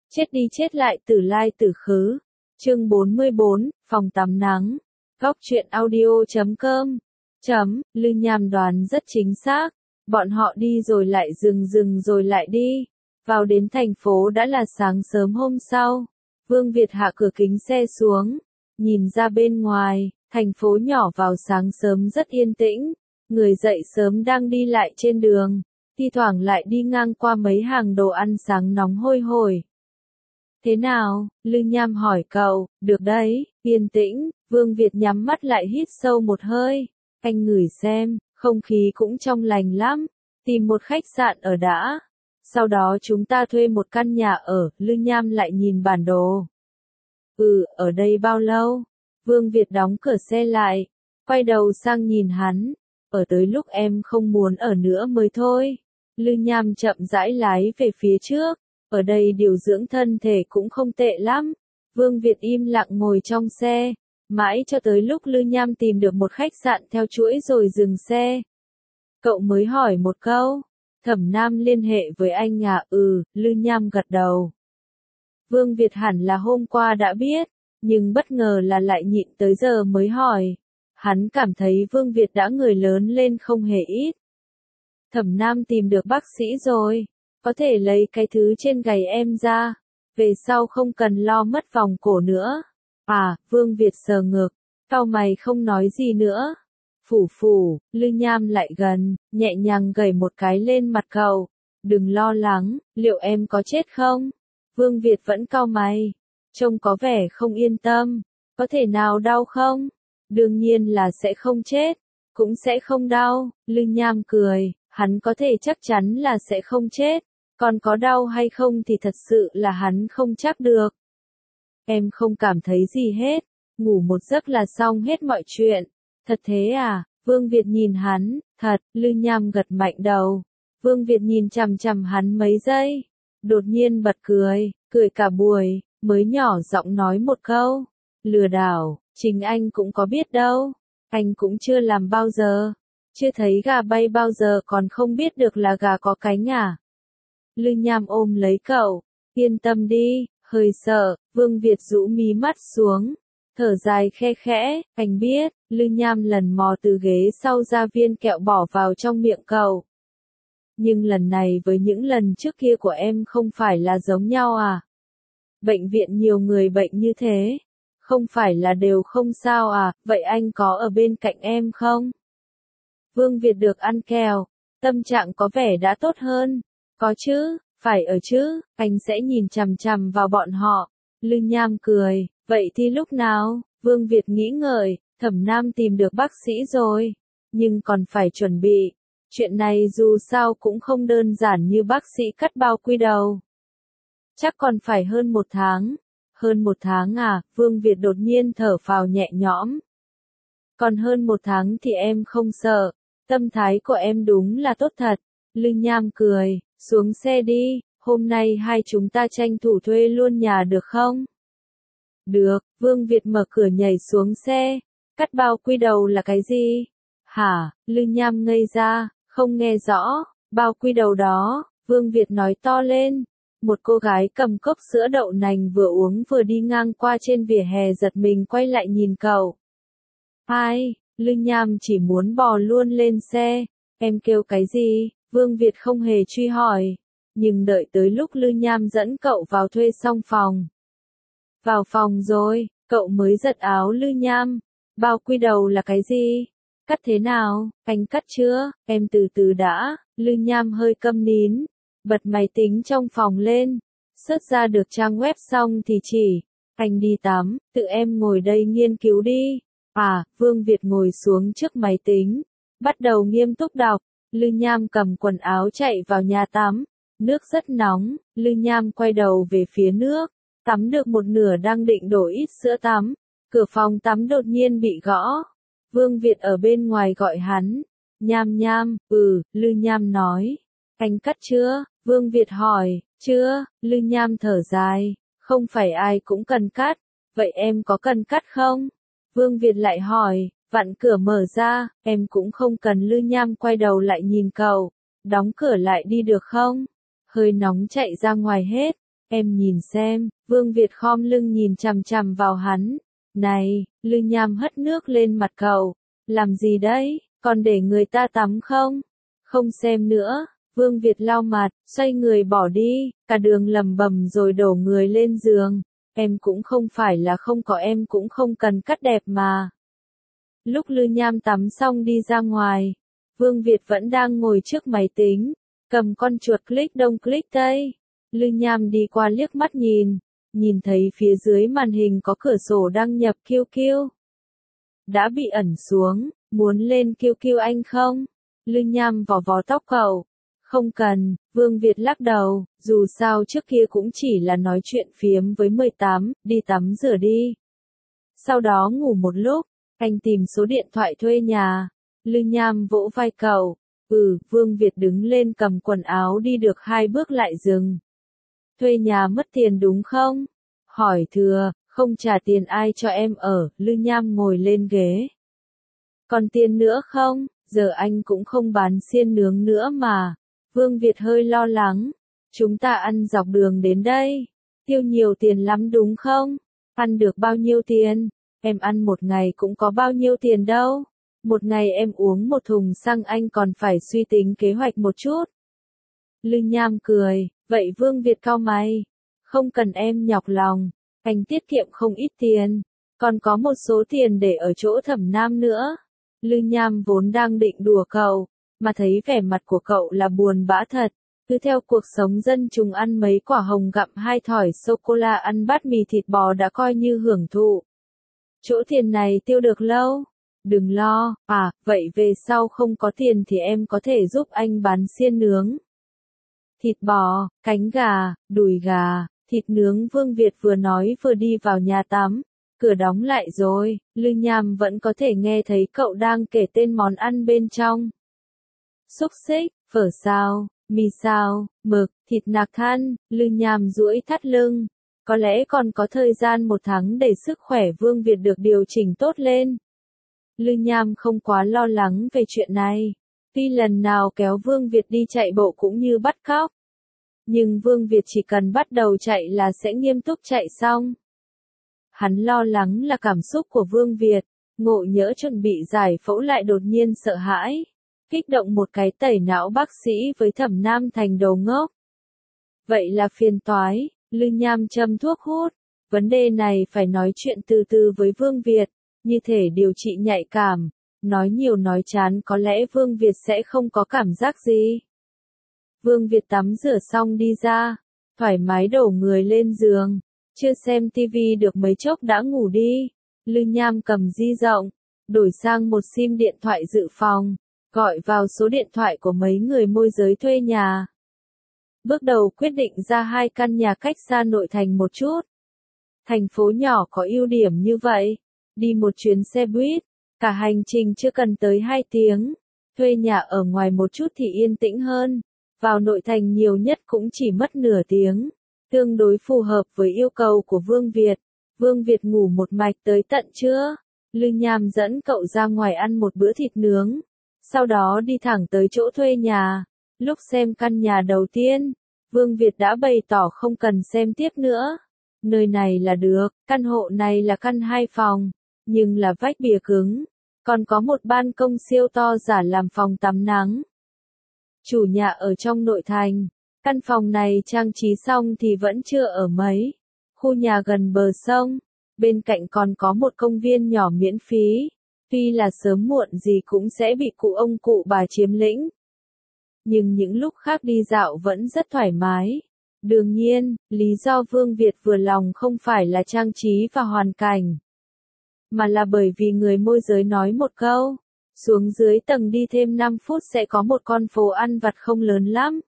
Chết đi chết lại tử lai tử khứ. Chương 44, phòng tắm nắng. Góc truyện audio.com. Lư Nham đoán rất chính xác. Bọn họ đi rồi lại dừng rồi lại đi. Vào đến thành phố đã là sáng sớm hôm sau. Vương Việt hạ cửa kính xe xuống. Nhìn ra bên ngoài, thành phố nhỏ vào sáng sớm rất yên tĩnh. Người dậy sớm đang đi lại trên đường. Thi thoảng lại đi ngang qua mấy hàng đồ ăn sáng nóng hôi hổi. Thế nào? Lư Nham hỏi cậu. Được đấy, yên tĩnh. Vương Việt nhắm mắt lại hít sâu một hơi. Anh ngửi xem, không khí cũng trong lành lắm. Tìm một khách sạn ở đã. Sau đó chúng ta thuê một căn nhà ở. Lư Nham lại nhìn bản đồ. Ở đây bao lâu? Vương Việt đóng cửa xe lại. Quay đầu sang nhìn hắn. Ở tới lúc em không muốn ở nữa mới thôi. Lư Nham chậm rãi lái về phía trước. Ở đây điều dưỡng thân thể cũng không tệ lắm. Vương Việt im lặng ngồi trong xe. Mãi cho tới lúc Lư Nham tìm được một khách sạn theo chuỗi rồi dừng xe. Cậu mới hỏi một câu. Thẩm Nam liên hệ với anh à? Lư Nham gật đầu. Vương Việt hẳn là hôm qua đã biết, nhưng bất ngờ là lại nhịn tới giờ mới hỏi. Hắn cảm thấy Vương Việt đã người lớn lên không hề ít. Thẩm Nam tìm được bác sĩ rồi. Có thể lấy cái thứ trên gầy em ra. Về sau không cần lo mất vòng cổ nữa. Vương Việt sờ ngực. Cau mày không nói gì nữa. Lư Nham lại gần, nhẹ nhàng gẩy một cái lên mặt cậu. Đừng lo lắng, liệu em có chết không? Vương Việt vẫn cau mày. Trông có vẻ không yên tâm. Có thể nào đau không? Đương nhiên là sẽ không chết. Cũng sẽ không đau. Lư Nham cười. Hắn có thể chắc chắn là sẽ không chết. Còn có đau hay không thì thật sự là hắn không chắc được. Em không cảm thấy gì hết. Ngủ một giấc là xong hết mọi chuyện. Thật thế à? Vương Việt nhìn hắn. Thật. Lư Nham gật mạnh đầu. Vương Việt nhìn chằm chằm hắn mấy giây. Đột nhiên bật cười. Cười cả buổi. Mới nhỏ giọng nói một câu. Lừa đảo. Chính anh cũng có biết đâu. Anh cũng chưa làm bao giờ. Chưa thấy gà bay bao giờ còn không biết được là gà có cánh à? Lư Nham ôm lấy cậu. Yên tâm đi. Hơi sợ. Vương Việt rũ mí mắt xuống. Thở dài khe khẽ. Anh biết. Lư Nham lần mò từ ghế sau ra viên kẹo bỏ vào trong miệng cậu. Nhưng lần này với những lần trước kia của em không phải là giống nhau à? Bệnh viện nhiều người bệnh như thế. Không phải là đều không sao à? Vậy anh có ở bên cạnh em không? Vương Việt được ăn kẹo. Tâm trạng có vẻ đã tốt hơn. Có chứ, phải ở chứ, anh sẽ nhìn chằm chằm vào bọn họ. Lư Nham cười. Vậy thì lúc nào? Vương Việt nghĩ ngợi. Thẩm Nam tìm được bác sĩ rồi. Nhưng còn phải chuẩn bị. Chuyện này dù sao cũng không đơn giản như bác sĩ cắt bao quy đầu. Chắc còn phải hơn 1 tháng. Hơn 1 tháng à? Vương Việt đột nhiên thở phào nhẹ nhõm. Còn hơn 1 tháng thì em không sợ. Tâm thái của em đúng là tốt thật. Lư Nham cười. Xuống xe đi. Hôm nay hai chúng ta tranh thủ thuê luôn nhà được không? Được. Vương Việt mở cửa nhảy xuống xe. Cắt bao quy đầu là cái gì? Hả? Lư Nham ngây ra. Không nghe rõ. Bao quy đầu đó. Vương Việt nói to lên. Một cô gái cầm cốc sữa đậu nành vừa uống vừa đi ngang qua trên vỉa hè giật mình quay lại nhìn cậu. Ai? Lư Nham chỉ muốn bò luôn lên xe. Em kêu cái gì? Vương Việt không hề truy hỏi. Nhưng đợi tới lúc Lư Nham dẫn cậu vào thuê xong phòng. Vào phòng rồi, cậu mới giật áo Lư Nham. Bao quy đầu là cái gì? Cắt thế nào? Anh cắt chưa? Em từ từ đã. Lư Nham hơi câm nín. Bật máy tính trong phòng lên. Search ra được trang web xong thì chỉ. Anh đi tắm, tự em ngồi đây nghiên cứu đi. Vương Việt ngồi xuống trước máy tính. Bắt đầu nghiêm túc đọc. Lư Nham cầm quần áo chạy vào nhà tắm. Nước rất nóng. Lư Nham quay đầu về phía nước. Tắm được một nửa đang định đổ ít sữa tắm. Cửa phòng tắm đột nhiên bị gõ. Vương Việt ở bên ngoài gọi hắn. Nham. Lư Nham nói. Anh cắt chưa? Vương Việt hỏi. Chưa. Lư Nham thở dài. Không phải ai cũng cần cắt. Vậy em có cần cắt không? Vương Việt lại hỏi. Vặn cửa mở ra. Em cũng không cần. Lư Nham quay đầu lại nhìn cậu. Đóng cửa lại đi được không? Hơi nóng chạy ra ngoài hết. Em nhìn xem, Vương Việt khom lưng nhìn chằm chằm vào hắn. Này, Lư Nham hất nước lên mặt cậu. Làm gì đấy, còn để người ta tắm không? Không xem nữa. Vương Việt lau mặt, xoay người bỏ đi, cả đường lầm bầm rồi đổ người lên giường. Em cũng không phải là không có, em cũng không cần cắt đẹp mà. Lúc Lư Nham tắm xong đi ra ngoài, Vương Việt vẫn đang ngồi trước máy tính, cầm con chuột click đông click tây. Lư Nham đi qua liếc mắt nhìn thấy phía dưới màn hình có cửa sổ đăng nhập QQ. Đã bị ẩn xuống, muốn lên QQ anh không? Lư Nham vò vò tóc cậu. Không cần, Vương Việt lắc đầu, dù sao trước kia cũng chỉ là nói chuyện phiếm với 18, đi tắm rửa đi. Sau đó ngủ một lúc, anh tìm số điện thoại thuê nhà. Lư Nham vỗ vai cậu. Vương Việt đứng lên cầm quần áo đi được 2 bước lại dừng. Thuê nhà mất tiền đúng không? Hỏi thừa, không trả tiền ai cho em ở, Lư Nham ngồi lên ghế. Còn tiền nữa không? Giờ anh cũng không bán xiên nướng nữa mà. Vương Việt hơi lo lắng. Chúng ta ăn dọc đường đến đây. Tiêu nhiều tiền lắm đúng không? Ăn được bao nhiêu tiền? Em ăn một ngày cũng có bao nhiêu tiền đâu. Một ngày em uống một thùng xăng anh còn phải suy tính kế hoạch một chút. Lư Nham cười, vậy Vương Việt cau mày. Không cần em nhọc lòng, anh tiết kiệm không ít tiền, còn có một số tiền để ở chỗ Thẩm Nam nữa. Lư Nham vốn đang định đùa cậu, mà thấy vẻ mặt của cậu là buồn bã thật. Cứ theo cuộc sống dân chúng ăn mấy quả hồng gặm 2 thỏi sô-cô-la ăn bát mì thịt bò đã coi như hưởng thụ. Chỗ tiền này tiêu được lâu. Đừng lo, vậy về sau không có tiền thì em có thể giúp anh bán xiên nướng. Thịt bò, cánh gà, đùi gà, thịt nướng. Vương Việt vừa nói vừa đi vào nhà tắm. Cửa đóng lại rồi, Lư Nham vẫn có thể nghe thấy cậu đang kể tên món ăn bên trong. Xúc xích, phở xào, mì xào, mực, thịt nạc than. Lư Nham duỗi thắt lưng. Có lẽ còn có thời gian 1 tháng để sức khỏe Vương Việt được điều chỉnh tốt lên. Lư Nham không quá lo lắng về chuyện này. Tuy lần nào kéo Vương Việt đi chạy bộ cũng như bắt cóc. Nhưng Vương Việt chỉ cần bắt đầu chạy là sẽ nghiêm túc chạy xong. Hắn lo lắng là cảm xúc của Vương Việt, ngộ nhỡ chuẩn bị giải phẫu lại đột nhiên sợ hãi. Kích động một cái tẩy não bác sĩ với Thẩm Nam thành đầu ngốc. Vậy là phiền toái, Lư Nham châm thuốc hút. Vấn đề này phải nói chuyện từ từ với Vương Việt, như thể điều trị nhạy cảm. Nói nhiều nói chán có lẽ Vương Việt sẽ không có cảm giác gì. Vương Việt tắm rửa xong đi ra, thoải mái đổ người lên giường. Chưa xem tivi được mấy chốc đã ngủ đi. Lư Nham cầm di động, đổi sang một sim điện thoại dự phòng, gọi vào số điện thoại của mấy người môi giới thuê nhà. Bước đầu quyết định ra 2 căn nhà cách xa nội thành một chút. Thành phố nhỏ có ưu điểm như vậy. Đi một chuyến xe buýt, cả hành trình chưa cần tới 2 tiếng. Thuê nhà ở ngoài một chút thì yên tĩnh hơn. Vào nội thành nhiều nhất cũng chỉ mất nửa tiếng. Tương đối phù hợp với yêu cầu của Vương Việt. Vương Việt ngủ một mạch tới tận trưa. Lư Nham dẫn cậu ra ngoài ăn một bữa thịt nướng. Sau đó đi thẳng tới chỗ thuê nhà. Lúc xem căn nhà đầu tiên, Vương Việt đã bày tỏ không cần xem tiếp nữa. Nơi này là được, căn hộ này là căn 2 phòng, nhưng là vách bìa cứng. Còn có một ban công siêu to giả làm phòng tắm nắng. Chủ nhà ở trong nội thành. Căn phòng này trang trí xong thì vẫn chưa ở mấy. Khu nhà gần bờ sông. Bên cạnh còn có một công viên nhỏ miễn phí. Tuy là sớm muộn gì cũng sẽ bị cụ ông cụ bà chiếm lĩnh. Nhưng những lúc khác đi dạo vẫn rất thoải mái. Đương nhiên, lý do Vương Việt vừa lòng không phải là trang trí và hoàn cảnh. Mà là bởi vì người môi giới nói một câu. Xuống dưới tầng đi thêm 5 phút sẽ có một con phố ăn vặt không lớn lắm.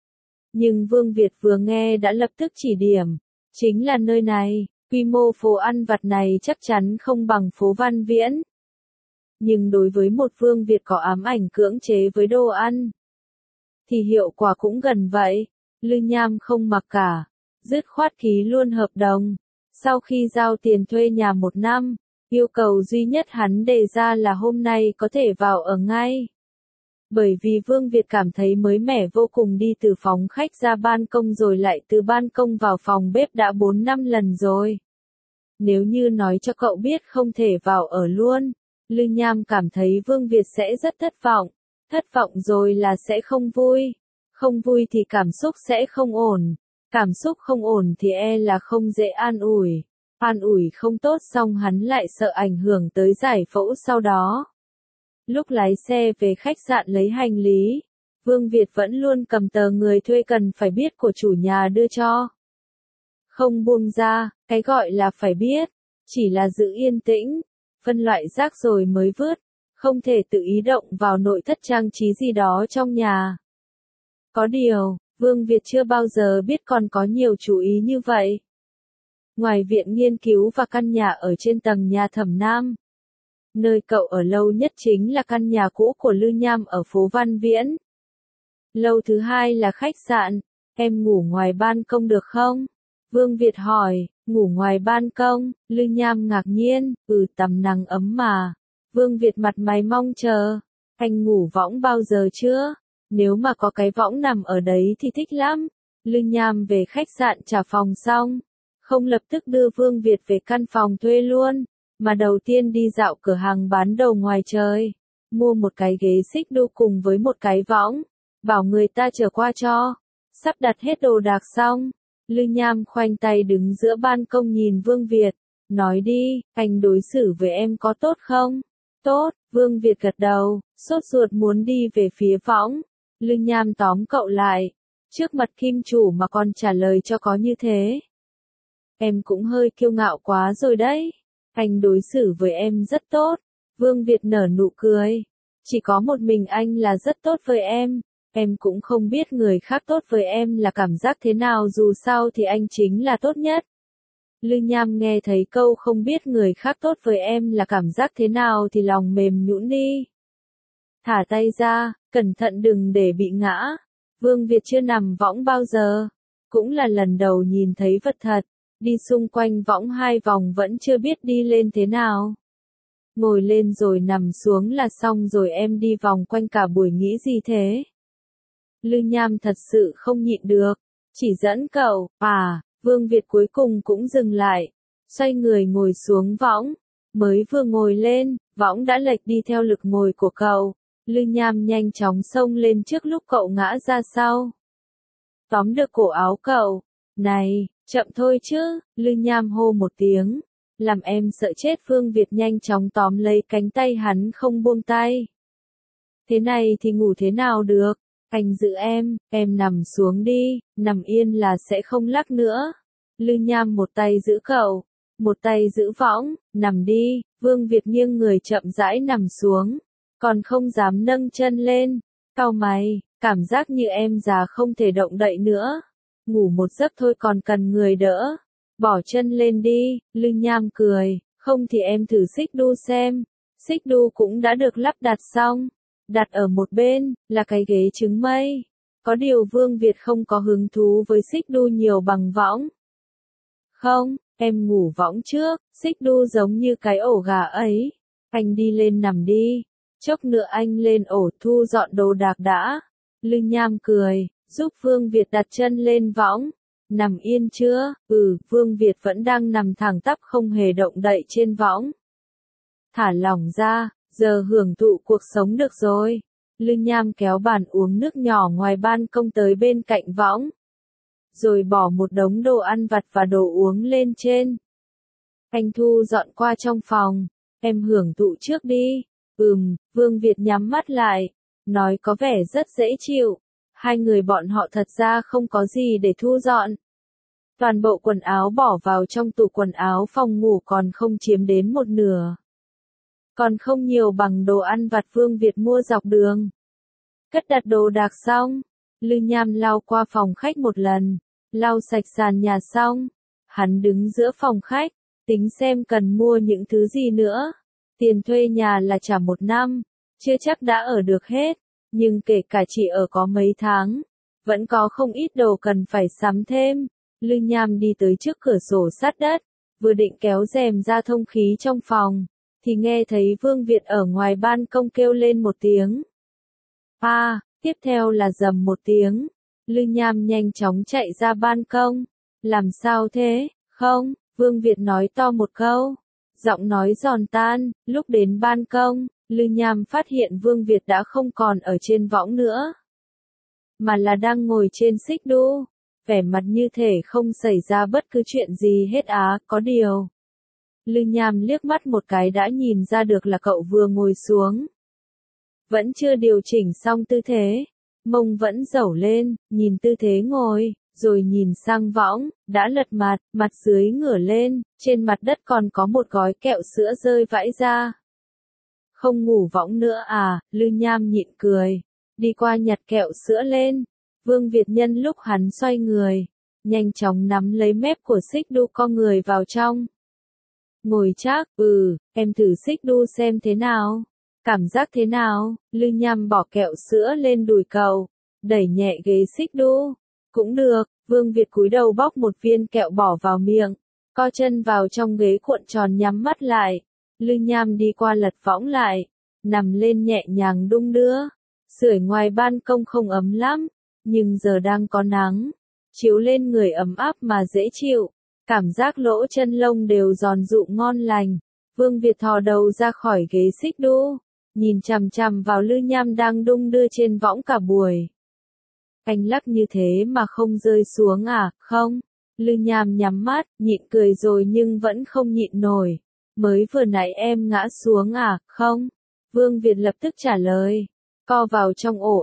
Nhưng Vương Việt vừa nghe đã lập tức chỉ điểm. Chính là nơi này, quy mô phố ăn vặt này chắc chắn không bằng phố Văn Viễn. Nhưng đối với một Vương Việt có ám ảnh cưỡng chế với đồ ăn, thì hiệu quả cũng gần vậy. Lư Nham không mặc cả, dứt khoát ký luôn hợp đồng. Sau khi giao tiền thuê nhà 1 năm, yêu cầu duy nhất hắn đề ra là hôm nay có thể vào ở ngay. Bởi vì Vương Việt cảm thấy mới mẻ vô cùng, đi từ phòng khách ra ban công rồi lại từ ban công vào phòng bếp đã 4-5 lần rồi. Nếu như nói cho cậu biết không thể vào ở luôn, Lư Nham cảm thấy Vương Việt sẽ rất thất vọng. Thất vọng rồi là sẽ không vui. Không vui thì cảm xúc sẽ không ổn. Cảm xúc không ổn thì là không dễ an ủi. An ủi không tốt xong hắn lại sợ ảnh hưởng tới giải phẫu sau đó. Lúc lái xe về khách sạn lấy hành lý, Vương Việt vẫn luôn cầm tờ người thuê cần phải biết của chủ nhà đưa cho. Không buông ra, cái gọi là phải biết, chỉ là giữ yên tĩnh, phân loại rác rồi mới vứt, không thể tự ý động vào nội thất trang trí gì đó trong nhà. Có điều, Vương Việt chưa bao giờ biết còn có nhiều chú ý như vậy. Ngoài viện nghiên cứu và căn nhà ở trên tầng nhà Thẩm Nam, nơi cậu ở lâu nhất chính là căn nhà cũ của Lư Nham ở phố Văn Viễn. Lâu thứ hai là khách sạn, em ngủ ngoài ban công được không? Vương Việt hỏi, ngủ ngoài ban công, Lư Nham ngạc nhiên, tắm nắng ấm mà. Vương Việt mặt mày mong chờ, anh ngủ võng bao giờ chưa? Nếu mà có cái võng nằm ở đấy thì thích lắm. Lư Nham về khách sạn trả phòng xong, không lập tức đưa Vương Việt về căn phòng thuê luôn, mà đầu tiên đi dạo cửa hàng bán đồ ngoài trời, mua một cái ghế xích đu cùng với một cái võng, bảo người ta chở qua cho. Sắp đặt hết đồ đạc xong, Lư Nham khoanh tay đứng giữa ban công nhìn Vương Việt, nói đi, anh đối xử với em có tốt không? Tốt, Vương Việt gật đầu, sốt ruột muốn đi về phía võng. Lư Nham tóm cậu lại, trước mặt kim chủ mà còn trả lời cho có như thế. Em cũng hơi kiêu ngạo quá rồi đấy. Anh đối xử với em rất tốt. Vương Việt nở nụ cười. Chỉ có một mình anh là rất tốt với em cũng không biết người khác tốt với em là cảm giác thế nào, dù sao thì anh chính là tốt nhất. Lư Nham nghe thấy câu không biết người khác tốt với em là cảm giác thế nào thì lòng mềm nhũn đi. Thả tay ra, cẩn thận đừng để bị ngã. Vương Việt chưa nằm võng bao giờ, cũng là lần đầu nhìn thấy vật thật. Đi xung quanh võng 2 vòng vẫn chưa biết đi lên thế nào. Ngồi lên rồi nằm xuống là xong rồi, em đi vòng quanh cả buổi nghĩ gì thế? Lư Nham thật sự không nhịn được, chỉ dẫn cậu, Vương Việt cuối cùng cũng dừng lại, xoay người ngồi xuống võng, mới vừa ngồi lên, võng đã lệch đi theo lực ngồi của cậu. Lư Nham nhanh chóng xông lên trước lúc cậu ngã ra sau. Tóm được cổ áo cậu, này, chậm thôi chứ, Lư Nham hô một tiếng, làm em sợ chết. Vương Việt nhanh chóng tóm lấy cánh tay hắn không buông tay. Thế này thì ngủ thế nào được, anh giữ em nằm xuống đi, nằm yên là sẽ không lắc nữa. Lư Nham một tay giữ cậu, một tay giữ võng, nằm đi. Vương Việt nghiêng người chậm rãi nằm xuống, còn không dám nâng chân lên, cau mày, cảm giác như em già không thể động đậy nữa. Ngủ một giấc thôi còn cần người đỡ. Bỏ chân lên đi, Lư Nham cười, không thì em thử xích đu xem. Xích đu cũng đã được lắp đặt xong. Đặt ở một bên, là cái ghế trứng mây. Có điều Vương Việt không có hứng thú với xích đu nhiều bằng võng. Không, em ngủ võng trước, xích đu giống như cái ổ gà ấy. Anh đi lên nằm đi. Chốc nữa anh lên ổ thu dọn đồ đạc đã. Lư Nham cười, giúp Vương Việt đặt chân lên võng. Nằm yên chưa? Vương Việt vẫn đang nằm thẳng tắp không hề động đậy trên võng. Thả lỏng ra, giờ hưởng thụ cuộc sống được rồi. Lư Nham kéo bàn uống nước nhỏ ngoài ban công tới bên cạnh võng. Rồi bỏ một đống đồ ăn vặt và đồ uống lên trên. Anh thu dọn qua trong phòng. Em hưởng thụ trước đi. Vương Việt nhắm mắt lại. Nói có vẻ rất dễ chịu. Hai người bọn họ thật ra không có gì để thu dọn. Toàn bộ quần áo bỏ vào trong tủ quần áo phòng ngủ còn không chiếm đến một nửa. Còn không nhiều bằng đồ ăn vặt Vương Việt mua dọc đường. Cất đặt đồ đạc xong, Lư Nham lau qua phòng khách một lần, lau sạch sàn nhà xong. Hắn đứng giữa phòng khách, tính xem cần mua những thứ gì nữa. Tiền thuê nhà là trả 1 năm, chưa chắc đã ở được hết, nhưng kể cả chỉ ở có mấy tháng, vẫn có không ít đồ cần phải sắm thêm. Lư Nham đi tới trước cửa sổ sát đất, vừa định kéo rèm ra thông khí trong phòng, thì nghe thấy Vương Việt ở ngoài ban công kêu lên một tiếng. Tiếp theo là rầm một tiếng. Lư Nham nhanh chóng chạy ra ban công. Làm sao thế, không? Vương Việt nói to một câu. Giọng nói giòn tan, lúc đến ban công, Lư Nham phát hiện Vương Việt đã không còn ở trên võng nữa. Mà là đang ngồi trên xích đu. Vẻ mặt như thể không xảy ra bất cứ chuyện gì hết có điều. Lư Nham liếc mắt một cái đã nhìn ra được là cậu vừa ngồi xuống. Vẫn chưa điều chỉnh xong tư thế. Mông vẫn dẩu lên, nhìn tư thế ngồi, rồi nhìn sang võng, đã lật mặt dưới ngửa lên, trên mặt đất còn có một gói kẹo sữa rơi vãi ra. Không ngủ võng nữa Lư Nham nhịn cười, đi qua nhặt kẹo sữa lên. Vương Việt nhân lúc hắn xoay người, nhanh chóng nắm lấy mép của xích đu co người vào trong. Ngồi chắc, em thử xích đu xem thế nào. Cảm giác thế nào? Lư Nham bỏ kẹo sữa lên đùi cậu, đẩy nhẹ ghế xích đu. Cũng được, Vương Việt cúi đầu bóc một viên kẹo bỏ vào miệng, co chân vào trong ghế cuộn tròn nhắm mắt lại. Lư Nham đi qua lật võng lại, nằm lên nhẹ nhàng đung đưa. Sưởi ngoài ban công không ấm lắm, nhưng giờ đang có nắng, chiếu lên người ấm áp mà dễ chịu. Cảm giác lỗ chân lông đều giòn rụm ngon lành. Vương Việt thò đầu ra khỏi ghế xích đu, nhìn chằm chằm vào Lư Nham đang đung đưa trên võng cả buổi. Anh lắc như thế mà không rơi xuống không? Lư Nham nhắm mắt, nhịn cười rồi nhưng vẫn không nhịn nổi. Mới vừa nãy em ngã xuống không? Vương Việt lập tức trả lời. Co vào trong ổ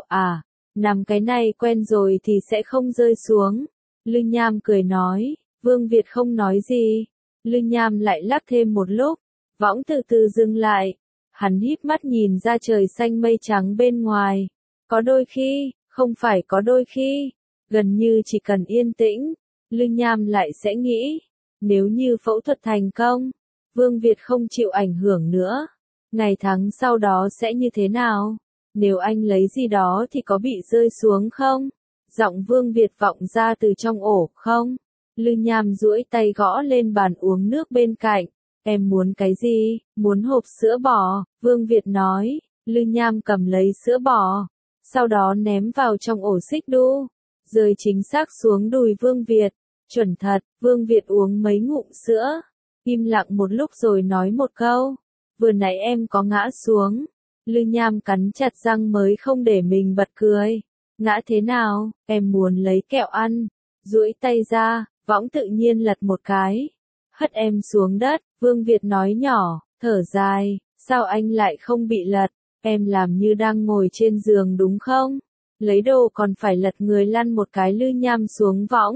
nằm cái này quen rồi thì sẽ không rơi xuống. Lư Nham cười nói. Vương Việt không nói gì. Lư Nham lại lắc thêm một lúc. Võng từ từ dừng lại. Hắn híp mắt nhìn ra trời xanh mây trắng bên ngoài. Có đôi khi, không phải có đôi khi, gần như chỉ cần yên tĩnh, Lư Nham lại sẽ nghĩ, nếu như phẫu thuật thành công, Vương Việt không chịu ảnh hưởng nữa, ngày tháng sau đó sẽ như thế nào? Nếu anh lấy gì đó thì có bị rơi xuống không? Giọng Vương Việt vọng ra từ trong ổ không? Lư Nham duỗi tay gõ lên bàn uống nước bên cạnh. Em muốn cái gì? Muốn hộp sữa bò, Vương Việt nói. Lư Nham cầm lấy sữa bò, sau đó ném vào trong ổ xích đu, rơi chính xác xuống đùi Vương Việt. Chuẩn thật, Vương Việt uống mấy ngụm sữa, im lặng một lúc rồi nói một câu. Vừa nãy em có ngã xuống. Lư Nham cắn chặt răng mới không để mình bật cười. Ngã thế nào? Em muốn lấy kẹo ăn. Duỗi tay ra, võng tự nhiên lật một cái. Hất em xuống đất, Vương Việt nói nhỏ, thở dài, sao anh lại không bị lật? Em làm như đang ngồi trên giường đúng không? Lấy đồ còn phải lật người lăn một cái. Lư Nham xuống võng,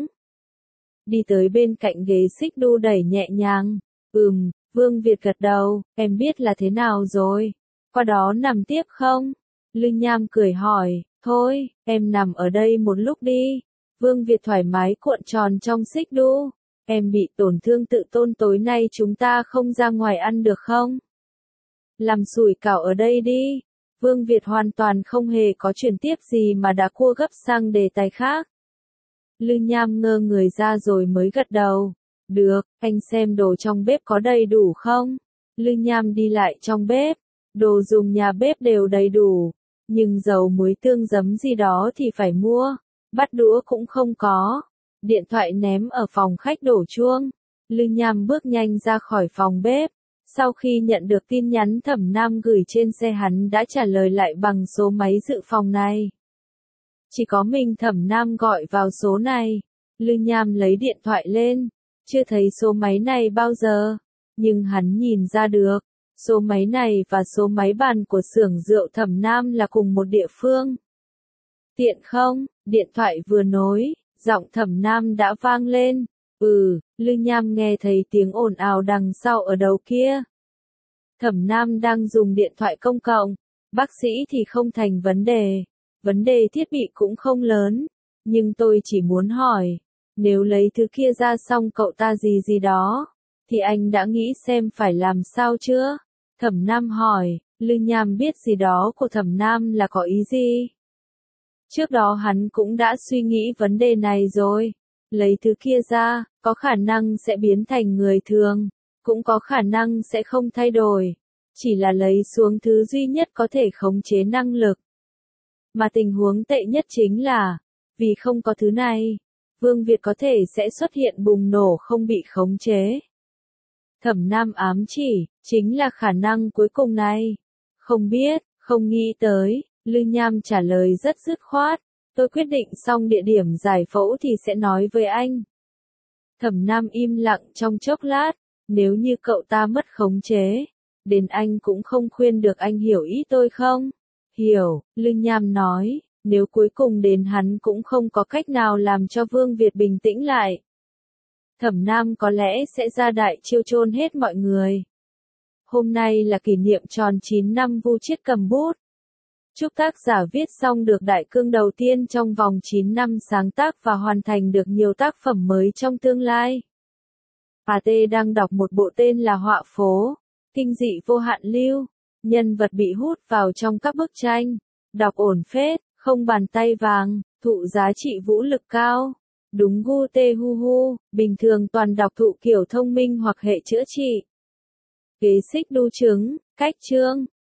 đi tới bên cạnh ghế xích đu đẩy nhẹ nhàng. Vương Việt gật đầu, em biết là thế nào rồi. Qua đó nằm tiếp không? Lư Nham cười hỏi, thôi, em nằm ở đây một lúc đi. Vương Việt thoải mái cuộn tròn trong xích đu. Em bị tổn thương tự tôn, tối nay chúng ta không ra ngoài ăn được không? Làm sủi cảo ở đây đi. Vương Việt hoàn toàn không hề có chuyển tiếp gì mà đã cua gấp sang đề tài khác. Lư Nham ngơ người ra rồi mới gật đầu. Được, anh xem đồ trong bếp có đầy đủ không? Lư Nham đi lại trong bếp. Đồ dùng nhà bếp đều đầy đủ. Nhưng dầu muối tương giấm gì đó thì phải mua. Bát đũa cũng không có. Điện thoại ném ở phòng khách đổ chuông. Lư Nham bước nhanh ra khỏi phòng bếp. Sau khi nhận được tin nhắn Thẩm Nam gửi trên xe, hắn đã trả lời lại bằng số máy dự phòng này. Chỉ có mình Thẩm Nam gọi vào số này. Lư Nham lấy điện thoại lên. Chưa thấy số máy này bao giờ. Nhưng hắn nhìn ra được. Số máy này và số máy bàn của xưởng rượu Thẩm Nam là cùng một địa phương. Tiện không? Điện thoại vừa nối, giọng Thẩm Nam đã vang lên. Lư Nham nghe thấy tiếng ồn ào đằng sau ở đầu kia. Thẩm Nam đang dùng điện thoại công cộng. Bác sĩ thì không thành vấn đề. Vấn đề thiết bị cũng không lớn. Nhưng tôi chỉ muốn hỏi. Nếu lấy thứ kia ra xong cậu ta gì đó. Thì anh đã nghĩ xem phải làm sao chưa? Thẩm Nam hỏi. Lư Nham biết gì đó của Thẩm Nam là có ý gì? Trước đó hắn cũng đã suy nghĩ vấn đề này rồi. Lấy thứ kia ra, có khả năng sẽ biến thành người thường, cũng có khả năng sẽ không thay đổi. Chỉ là lấy xuống thứ duy nhất có thể khống chế năng lực. Mà tình huống tệ nhất chính là, vì không có thứ này, Vương Việt có thể sẽ xuất hiện bùng nổ không bị khống chế. Thẩm Nam ám chỉ, chính là khả năng cuối cùng này. Không biết, không nghĩ tới, Lư Nham trả lời rất dứt khoát. Tôi quyết định xong địa điểm giải phẫu thì sẽ nói với anh. Thẩm Nam im lặng trong chốc lát, nếu như cậu ta mất khống chế, đến anh cũng không khuyên được anh hiểu ý tôi không? Hiểu, Lư Nham nói, nếu cuối cùng đến hắn cũng không có cách nào làm cho Vương Việt bình tĩnh lại. Thẩm Nam có lẽ sẽ ra đại chiêu chôn hết mọi người. Hôm nay là kỷ niệm tròn 9 năm Vu Chiết cầm bút. Chúc tác giả viết xong được đại cương đầu tiên trong vòng 9 năm sáng tác và hoàn thành được nhiều tác phẩm mới trong tương lai. T đang đọc một bộ tên là Họa phố, kinh dị vô hạn lưu, nhân vật bị hút vào trong các bức tranh, đọc ổn phết, không bàn tay vàng, thụ giá trị vũ lực cao. Đúng gu tê hu hu, bình thường toàn đọc thụ kiểu thông minh hoặc hệ chữa trị. Kế xích đu trứng, cách chương.